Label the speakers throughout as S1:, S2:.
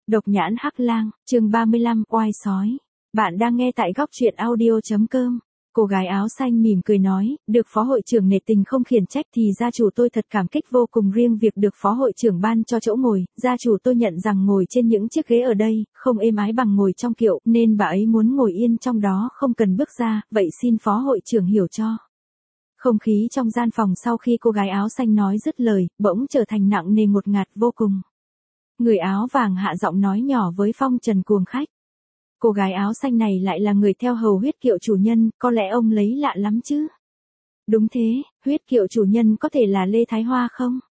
S1: Độc nhãn hắc lang, chương 35, oai sói. Bạn đang nghe tại góc truyện audio.com. Cô gái áo xanh mỉm cười nói, được phó hội trưởng nể tình không khiển trách thì gia chủ tôi thật cảm kích vô cùng, riêng việc được phó hội trưởng ban cho chỗ ngồi, gia chủ tôi nhận rằng ngồi trên những chiếc ghế ở đây, không êm ái bằng ngồi trong kiệu, nên bà ấy muốn ngồi yên trong đó không cần bước ra, vậy xin phó hội trưởng hiểu cho. Không khí trong gian phòng sau khi cô gái áo xanh nói dứt lời, bỗng trở thành nặng nề ngột ngạt vô cùng. Người áo vàng hạ giọng nói nhỏ với Phong Trần cuồng khách. Cô gái áo xanh này lại là người theo hầu huyết kiệu chủ nhân, có lẽ ông lấy lạ lắm chứ. Đúng thế, huyết kiệu chủ nhân có thể là Lê Thái Hoa không?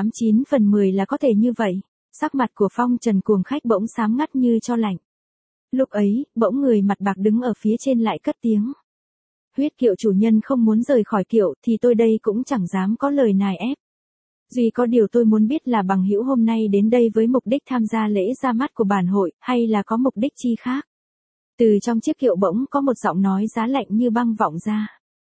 S1: 89/10 là có thể như vậy. Sắc mặt của Phong Trần cuồng khách bỗng xám ngắt như tro lạnh. Lúc ấy, bỗng người mặt bạc đứng ở phía trên lại cất tiếng. Huyết kiệu chủ nhân không muốn rời khỏi kiệu thì tôi đây cũng chẳng dám có lời nài ép. Duy có điều tôi muốn biết là bằng hữu hôm nay đến đây với mục đích tham gia lễ ra mắt của bản hội, hay là có mục đích chi khác. Từ trong chiếc kiệu bỗng có một giọng nói giá lạnh như băng vọng ra.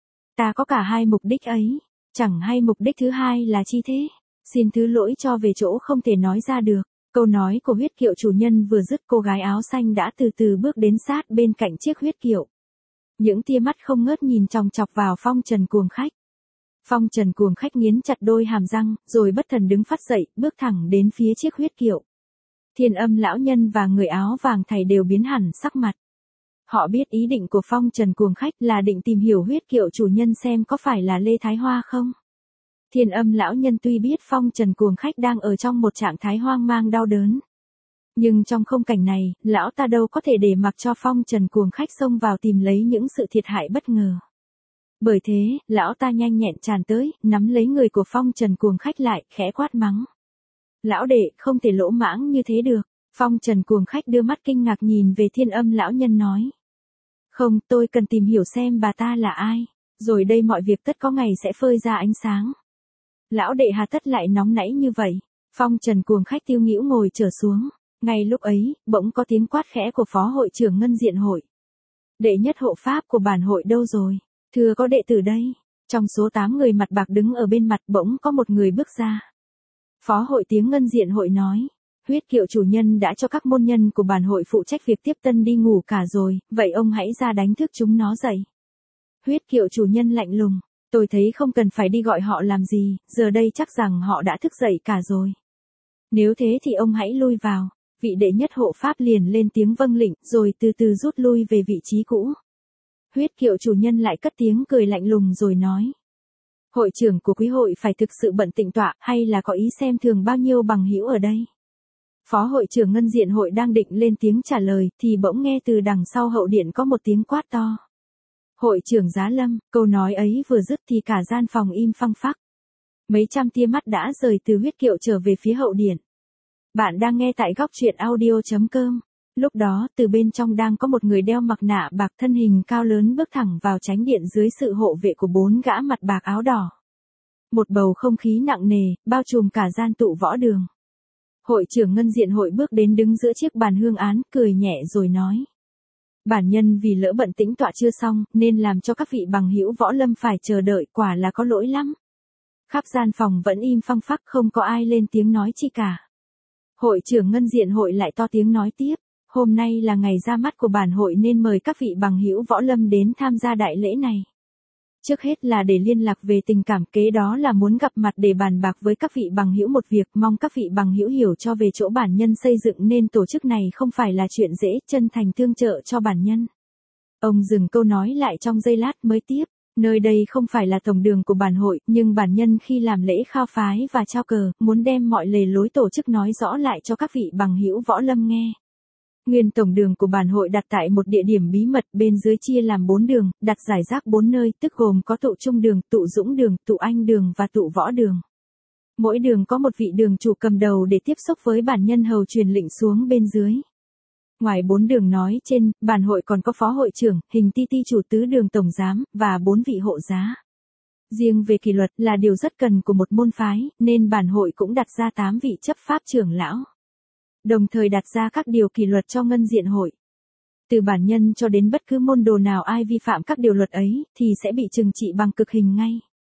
S1: Ta có cả hai mục đích ấy, chẳng hay mục đích thứ hai là chi thế. Xin thứ lỗi cho về chỗ không thể nói ra được. Câu nói của huyết kiệu chủ nhân vừa dứt, cô gái áo xanh đã từ từ bước đến sát bên cạnh chiếc huyết kiệu. Những tia mắt không ngớt nhìn chòng chọc vào Phong Trần cuồng khách. Phong Trần cuồng khách nghiến chặt đôi hàm răng, rồi bất thần đứng phắt dậy, bước thẳng đến phía chiếc huyết kiệu. Thiên Âm lão nhân và người áo vàng thầy đều biến hẳn sắc mặt. Họ biết ý định của Phong Trần cuồng khách là định tìm hiểu huyết kiệu chủ nhân xem có phải là Lê Thái Hoa không. Thiên Âm lão nhân tuy biết Phong Trần cuồng khách đang ở trong một trạng thái hoang mang đau đớn. Nhưng trong khung cảnh này, lão ta đâu có thể để mặc cho Phong Trần cuồng khách xông vào tìm lấy những sự thiệt hại bất ngờ. Bởi thế, lão ta nhanh nhẹn tràn tới, nắm lấy người của Phong Trần cuồng khách lại, khẽ quát mắng. Lão đệ, không thể lỗ mãng như thế được. Phong Trần cuồng khách đưa mắt kinh ngạc nhìn về Thiên Âm lão nhân nói. Không, tôi cần tìm hiểu xem bà ta là ai. Rồi đây mọi việc tất có ngày sẽ phơi ra ánh sáng. Lão đệ hà tất lại nóng nảy như vậy. Phong Trần cuồng khách tiêu nghĩu ngồi trở xuống. Ngay lúc ấy, bỗng có tiếng quát khẽ của phó hội trưởng Ngân Diện hội. Đệ nhất hộ pháp của bản hội đâu rồi? Thưa có đệ tử đây. Trong số 8 người mặt bạc đứng ở bên mặt bỗng có một người bước ra. Phó hội tiếng Ngân Diện hội nói. Huyết kiệu chủ nhân đã cho các môn nhân của bản hội phụ trách việc tiếp tân đi ngủ cả rồi, vậy ông hãy ra đánh thức chúng nó dậy. Huyết kiệu chủ nhân lạnh lùng. Tôi thấy không cần phải đi gọi họ làm gì, giờ đây chắc rằng họ đã thức dậy cả rồi. Nếu thế thì ông hãy lui vào. Vị đệ nhất hộ pháp liền lên tiếng vâng lệnh, rồi từ từ rút lui về vị trí cũ. Huyết kiệu chủ nhân lại cất tiếng cười lạnh lùng rồi nói. Hội trưởng của quý hội phải thực sự bận tịnh tọa, hay là có ý xem thường bao nhiêu bằng hữu ở đây? Phó hội trưởng Ngân Diện hội đang định lên tiếng trả lời, thì bỗng nghe từ đằng sau hậu điện có một tiếng quát to. Hội trưởng Giá Lâm, câu nói ấy vừa dứt thì cả gian phòng im phăng phắc. Mấy trăm tia mắt đã rời từ huyết kiệu trở về phía hậu điện. Bạn đang nghe tại góc truyện audio.com. Lúc đó, từ bên trong đang có một người đeo mặt nạ bạc thân hình cao lớn bước thẳng vào chánh điện dưới sự hộ vệ của 4 gã mặt bạc áo đỏ. Một bầu không khí nặng nề, bao trùm cả gian tụ võ đường. Hội trưởng Ngân Diện hội bước đến đứng giữa chiếc bàn hương án, cười nhẹ rồi nói. Bản nhân vì lỡ bận tĩnh tọa chưa xong, nên làm cho các vị bằng hữu võ lâm phải chờ đợi, quả là có lỗi lắm. Khắp gian phòng vẫn im phăng phắc, không có ai lên tiếng nói chi cả. Hội trưởng Ngân Diện hội lại to tiếng nói tiếp. Hôm nay là ngày ra mắt của bản hội nên mời các vị bằng hữu võ lâm đến tham gia đại lễ này. Trước hết là để liên lạc về tình cảm, kế đó là muốn gặp mặt để bàn bạc với các vị bằng hữu một việc, mong các vị bằng hữu hiểu cho về chỗ bản nhân xây dựng nên tổ chức này không phải là chuyện dễ, chân thành tương trợ cho bản nhân. Ông dừng câu nói lại trong giây lát mới tiếp, nơi đây không phải là tổng đường của bản hội, nhưng bản nhân khi làm lễ khao phái và trao cờ, muốn đem mọi lề lối tổ chức nói rõ lại cho các vị bằng hữu võ lâm nghe. Nguyên tổng đường của bản hội đặt tại một địa điểm bí mật, bên dưới chia làm 4 đường, đặt rải rác 4 nơi, tức gồm có tụ trung đường, tụ dũng đường, tụ anh đường và tụ võ đường. Mỗi đường có một vị đường chủ cầm đầu để tiếp xúc với bản nhân hầu truyền lệnh xuống bên dưới. Ngoài 4 đường nói trên, bản hội còn có phó hội trưởng, hình ti ti chủ tứ đường tổng giám, và 4 vị hộ giá. Riêng về kỷ luật là điều rất cần của một môn phái, nên bản hội cũng đặt ra 8 vị chấp pháp trưởng lão. Đồng thời đặt ra các điều kỷ luật cho Ngân Diện hội. Từ bản nhân cho đến bất cứ môn đồ nào ai vi phạm các điều luật ấy, thì sẽ bị trừng trị bằng cực hình ngay.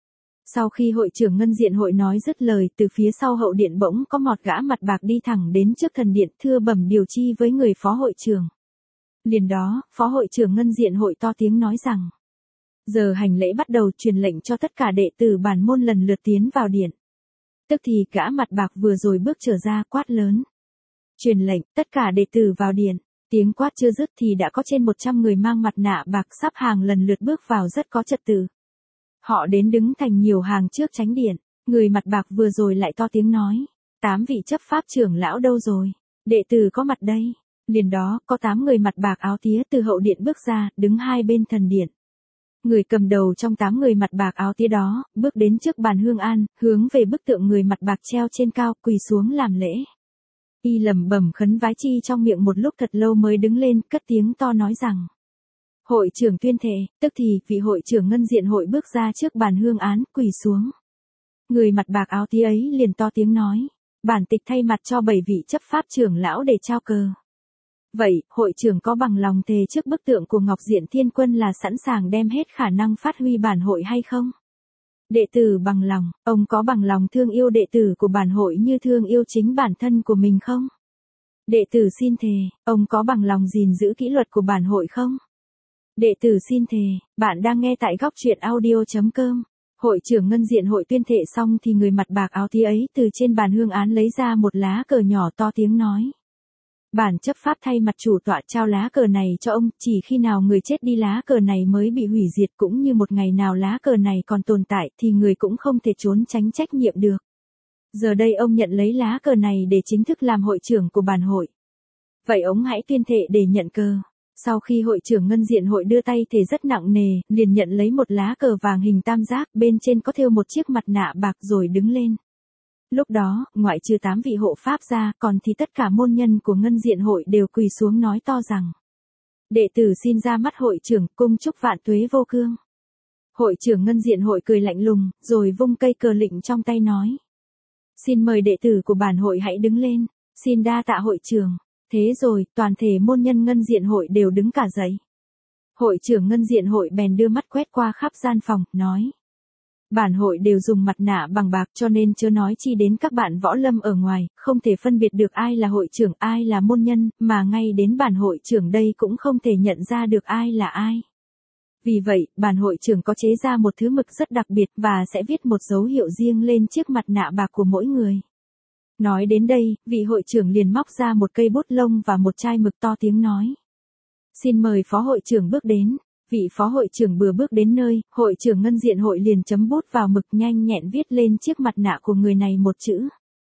S1: Sau khi hội trưởng ngân diện hội nói dứt lời, từ phía sau hậu điện bỗng có một gã mặt bạc đi thẳng đến trước thần điện thưa bẩm điều chi với người phó hội trưởng. Liền đó, phó hội trưởng ngân diện hội to tiếng nói rằng. Giờ hành lễ bắt đầu, truyền lệnh cho tất cả đệ tử bản môn lần lượt tiến vào điện. Tức thì gã mặt bạc vừa rồi bước trở ra quát lớn. Truyền lệnh, tất cả đệ tử vào điện. Tiếng quát chưa dứt thì đã có trên 100 người mang mặt nạ bạc sắp hàng lần lượt bước vào rất có trật tự. Họ đến đứng thành nhiều hàng trước chánh điện. Người mặt bạc vừa rồi lại to tiếng nói. 8 vị chấp pháp trưởng lão đâu rồi? Đệ tử có mặt đây. Liền đó, có 8 người mặt bạc áo tía từ hậu điện bước ra, đứng hai bên thần điện. Người cầm đầu trong 8 người mặt bạc áo tía đó, bước đến trước bàn hương an, hướng về bức tượng người mặt bạc treo trên cao, quỳ xuống làm lễ. Y lẩm bẩm khấn vái chi trong miệng một lúc thật lâu mới đứng lên, cất tiếng to nói rằng. Hội trưởng tuyên thệ, tức thì, vị hội trưởng ngân diện hội bước ra trước bàn hương án, quỳ xuống. Người mặt bạc áo tía ấy liền to tiếng nói. Bản tịch thay mặt cho 7 vị chấp pháp trưởng lão để trao cờ. Vậy, hội trưởng có bằng lòng thề trước bức tượng của Ngọc Diện Thiên Quân là sẵn sàng đem hết khả năng phát huy bản hội hay không? Đệ tử bằng lòng, ông có bằng lòng thương yêu đệ tử của bản hội như thương yêu chính bản thân của mình không? Đệ tử xin thề, ông có bằng lòng gìn giữ kỷ luật của bản hội không? Đệ tử xin thề, bạn đang nghe tại góc truyện audio.com. Hội trưởng ngân diện hội tuyên thệ xong thì người mặt bạc áo tía ấy từ trên bàn hương án lấy ra một lá cờ nhỏ to tiếng nói. Bản chấp pháp thay mặt chủ tọa trao lá cờ này cho ông, chỉ khi nào người chết đi lá cờ này mới bị hủy diệt, cũng như một ngày nào lá cờ này còn tồn tại thì người cũng không thể trốn tránh trách nhiệm được. Giờ đây ông nhận lấy lá cờ này để chính thức làm hội trưởng của bản hội. Vậy ông hãy tuyên thệ để nhận cờ. Sau khi hội trưởng ngân diện hội đưa tay thề rất nặng nề, liền nhận lấy một lá cờ vàng hình tam giác, bên trên có thêu một chiếc mặt nạ bạc rồi đứng lên. Lúc đó, ngoại trừ 8 vị hộ pháp ra, còn thì tất cả môn nhân của ngân diện hội đều quỳ xuống nói to rằng. Đệ tử xin ra mắt hội trưởng, cung chúc vạn tuế vô cương. Hội trưởng ngân diện hội cười lạnh lùng, rồi vung cây cờ lệnh trong tay nói. Xin mời đệ tử của bản hội hãy đứng lên, xin đa tạ hội trưởng. Thế rồi, toàn thể môn nhân ngân diện hội đều đứng cả dậy. Hội trưởng ngân diện hội bèn đưa mắt quét qua khắp gian phòng, nói. Bản hội đều dùng mặt nạ bằng bạc cho nên chớ nói chi đến các bạn võ lâm ở ngoài, không thể phân biệt được ai là hội trưởng ai là môn nhân, mà ngay đến bản hội trưởng đây cũng không thể nhận ra được ai là ai. Vì vậy, bản hội trưởng có chế ra một thứ mực rất đặc biệt và sẽ viết một dấu hiệu riêng lên chiếc mặt nạ bạc của mỗi người. Nói đến đây, vị hội trưởng liền móc ra một cây bút lông và một chai mực to tiếng nói. Xin mời phó hội trưởng bước đến. Vị phó hội trưởng vừa bước đến nơi, hội trưởng ngân diện hội liền chấm bút vào mực nhanh nhẹn viết lên chiếc mặt nạ của người này một chữ.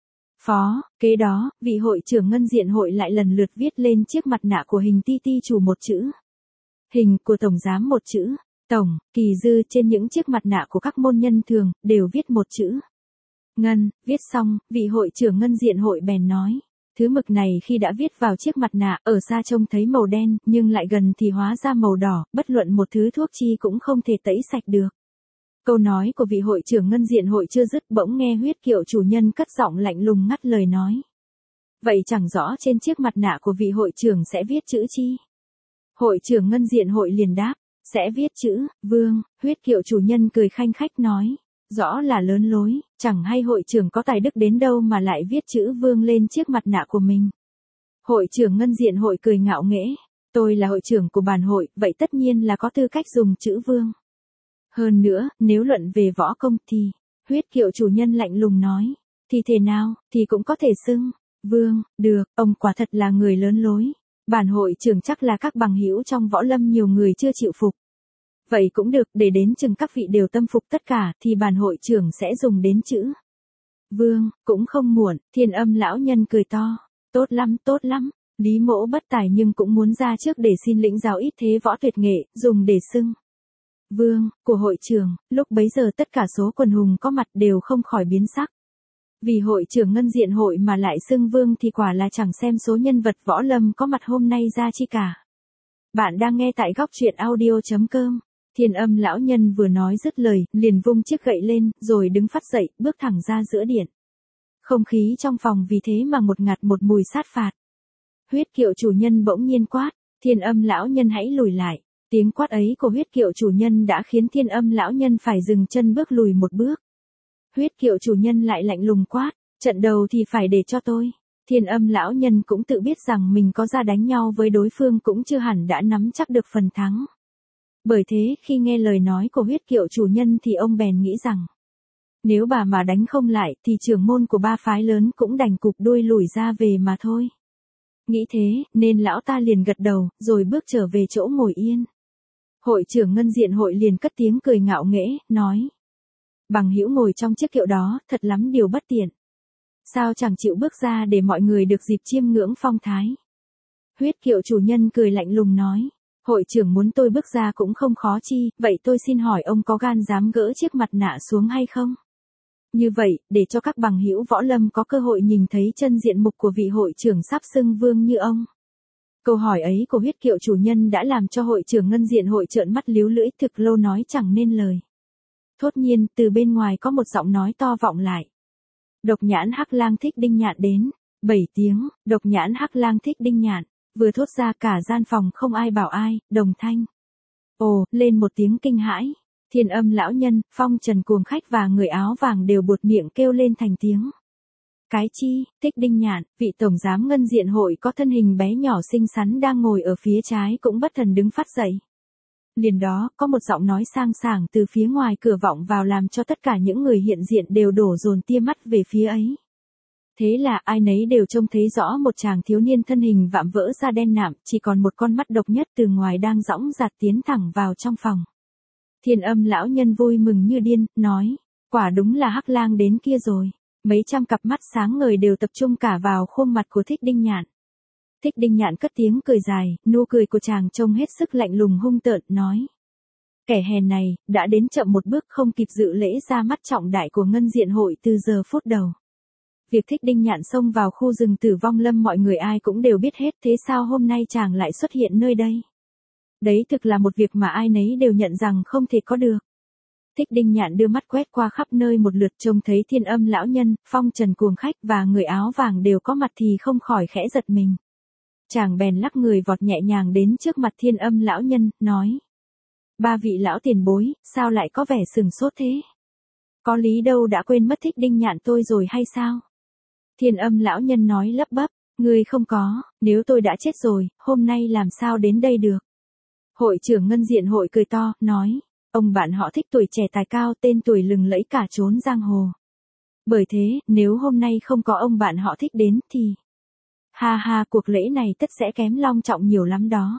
S1: Phó, kế đó, vị hội trưởng ngân diện hội lại lần lượt viết lên chiếc mặt nạ của hình ti ti chủ một chữ. Hình của tổng giám một chữ. Tổng, kỳ dư trên những chiếc mặt nạ của các môn nhân thường, đều viết một chữ. Ngân, viết xong, vị hội trưởng ngân diện hội bèn nói. Thứ mực này khi đã viết vào chiếc mặt nạ, ở xa trông thấy màu đen, nhưng lại gần thì hóa ra màu đỏ, bất luận một thứ thuốc chi cũng không thể tẩy sạch được. Câu nói của vị hội trưởng ngân diện hội chưa dứt bỗng nghe huyết kiệu chủ nhân cất giọng lạnh lùng ngắt lời nói. Vậy chẳng rõ trên chiếc mặt nạ của vị hội trưởng sẽ viết chữ chi? Hội trưởng ngân diện hội liền đáp, sẽ viết chữ, Vương, huyết kiệu chủ nhân cười khanh khách nói. Rõ là lớn lối, chẳng hay hội trưởng có tài đức đến đâu mà lại viết chữ Vương lên chiếc mặt nạ của mình. Hội trưởng ngân diện hội cười ngạo nghễ, tôi là hội trưởng của bản hội, vậy tất nhiên là có tư cách dùng chữ Vương. Hơn nữa, nếu luận về võ công thì, huyết kiệu chủ nhân lạnh lùng nói, thì thế nào, thì cũng có thể xưng, Vương, được, ông quả thật là người lớn lối. Bản hội trưởng chắc là các bằng hữu trong võ lâm nhiều người chưa chịu phục. Vậy cũng được, để đến chừng các vị đều tâm phục tất cả, thì bản hội trưởng sẽ dùng đến chữ Vương, cũng không muộn. Thiên Âm lão nhân cười to, tốt lắm, Lý Mỗ bất tài nhưng cũng muốn ra trước để xin lĩnh giáo ít thế võ tuyệt nghệ, dùng để xưng Vương, của hội trưởng. Lúc bấy giờ tất cả số quần hùng có mặt đều không khỏi biến sắc. Vì hội trưởng ngân diện hội mà lại xưng Vương thì quả là chẳng xem số nhân vật võ lâm có mặt hôm nay ra chi cả. Bạn đang nghe tại góc truyện audio.com. Thiên Âm lão nhân vừa nói dứt lời, liền vung chiếc gậy lên, rồi đứng phắt dậy, bước thẳng ra giữa điện. Không khí trong phòng vì thế mà ngột ngạt một mùi sát phạt. Huyết kiệu chủ nhân bỗng nhiên quát, Thiên Âm lão nhân hãy lùi lại. Tiếng quát ấy của huyết kiệu chủ nhân đã khiến Thiên Âm lão nhân phải dừng chân bước lùi một bước. Huyết Kiệu chủ nhân lại lạnh lùng quát, trận đầu thì phải để cho tôi. Thiên Âm lão nhân cũng tự biết rằng mình có ra đánh nhau với đối phương cũng chưa hẳn đã nắm chắc được phần thắng. Bởi thế khi nghe lời nói của Huyết Kiệu chủ nhân thì ông bèn nghĩ rằng, nếu bà mà đánh không lại thì trưởng môn của ba phái lớn cũng đành cụp đuôi lùi ra về mà thôi. Nghĩ thế nên lão ta liền gật đầu rồi bước trở về chỗ ngồi yên. Hội trưởng Ngân Diện hội liền cất tiếng cười ngạo nghễ, nói. Bằng hữu ngồi trong chiếc kiệu đó thật lắm điều bất tiện. Sao chẳng chịu bước ra để mọi người được dịp chiêm ngưỡng phong thái. Huyết Kiệu chủ nhân cười lạnh lùng nói. Hội trưởng muốn tôi bước ra cũng không khó chi, vậy tôi xin hỏi ông có gan dám gỡ chiếc mặt nạ xuống hay không? Như vậy, để cho các bằng hữu võ lâm có cơ hội nhìn thấy chân diện mục của vị hội trưởng sắp xưng vương như ông. Câu hỏi ấy của Huyết Kiệu chủ nhân đã làm cho hội trưởng Ngân Diện hội trợn mắt líu lưỡi thực lâu nói chẳng nên lời. Thốt nhiên, từ bên ngoài có một giọng nói to vọng lại. Độc Nhãn Hắc Lang Thích Đinh Nhạn đến. 7 tiếng, Độc Nhãn Hắc Lang Thích Đinh Nhạn. Vừa thốt ra cả gian phòng không ai bảo ai, đồng thanh. Ồ, lên một tiếng kinh hãi. Thiên Âm lão nhân, Phong Trần cuồng khách và người áo vàng đều buột miệng kêu lên thành tiếng. Cái chi, Thích Đinh Nhạn, vị tổng giám Ngân Diện hội có thân hình bé nhỏ xinh xắn đang ngồi ở phía trái cũng bất thần đứng phát dậy. Liền đó, có một giọng nói sang sảng từ phía ngoài cửa vọng vào làm cho tất cả những người hiện diện đều đổ dồn tia mắt về phía ấy. Thế là ai nấy đều trông thấy rõ một chàng thiếu niên thân hình vạm vỡ da đen nạm, chỉ còn một con mắt độc nhất từ ngoài đang dõng dạc tiến thẳng vào trong phòng. Thiên Âm lão nhân vui mừng như điên, nói, quả đúng là Hắc Lang đến kia rồi. Mấy trăm cặp mắt sáng ngời đều tập trung cả vào khuôn mặt của Thích Đinh Nhạn. Thích Đinh Nhạn cất tiếng cười dài, nụ cười của chàng trông hết sức lạnh lùng hung tợn, nói. Kẻ hèn này, đã đến chậm một bước không kịp dự lễ ra mắt trọng đại của Ngân Diện hội từ giờ phút đầu. Việc Thích Đinh Nhạn xông vào khu rừng Tử Vong Lâm mọi người ai cũng đều biết hết, thế sao hôm nay chàng lại xuất hiện nơi đây? Đấy thực là một việc mà ai nấy đều nhận rằng không thể có được. Thích Đinh Nhạn đưa mắt quét qua khắp nơi một lượt trông thấy Thiên Âm lão nhân, Phong Trần cuồng khách và người áo vàng đều có mặt thì không khỏi khẽ giật mình. Chàng bèn lắc người vọt nhẹ nhàng đến trước mặt Thiên Âm lão nhân, nói. Ba vị lão tiền bối, sao lại có vẻ sừng sốt thế? Có lý đâu đã quên mất Thích Đinh Nhạn tôi rồi hay sao? Thiên Âm lão nhân nói lắp bắp, ngươi không có, nếu tôi đã chết rồi, hôm nay làm sao đến đây được? Hội trưởng Ngân Diện hội cười to, nói, ông bạn họ Thích tuổi trẻ tài cao, tên tuổi lừng lẫy cả chốn giang hồ. Bởi thế, nếu hôm nay không có ông bạn họ Thích đến thì... Ha ha, cuộc lễ này tất sẽ kém long trọng nhiều lắm đó.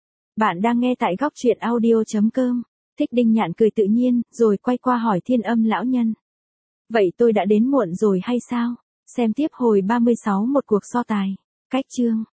S1: Bạn đang nghe tại góc truyện audio.com. Thích Đinh Nhạn cười tự nhiên, rồi quay qua hỏi Thiên Âm lão nhân. Vậy tôi đã đến muộn rồi hay sao? Xem tiếp hồi 36 một cuộc so tài. Cách chương.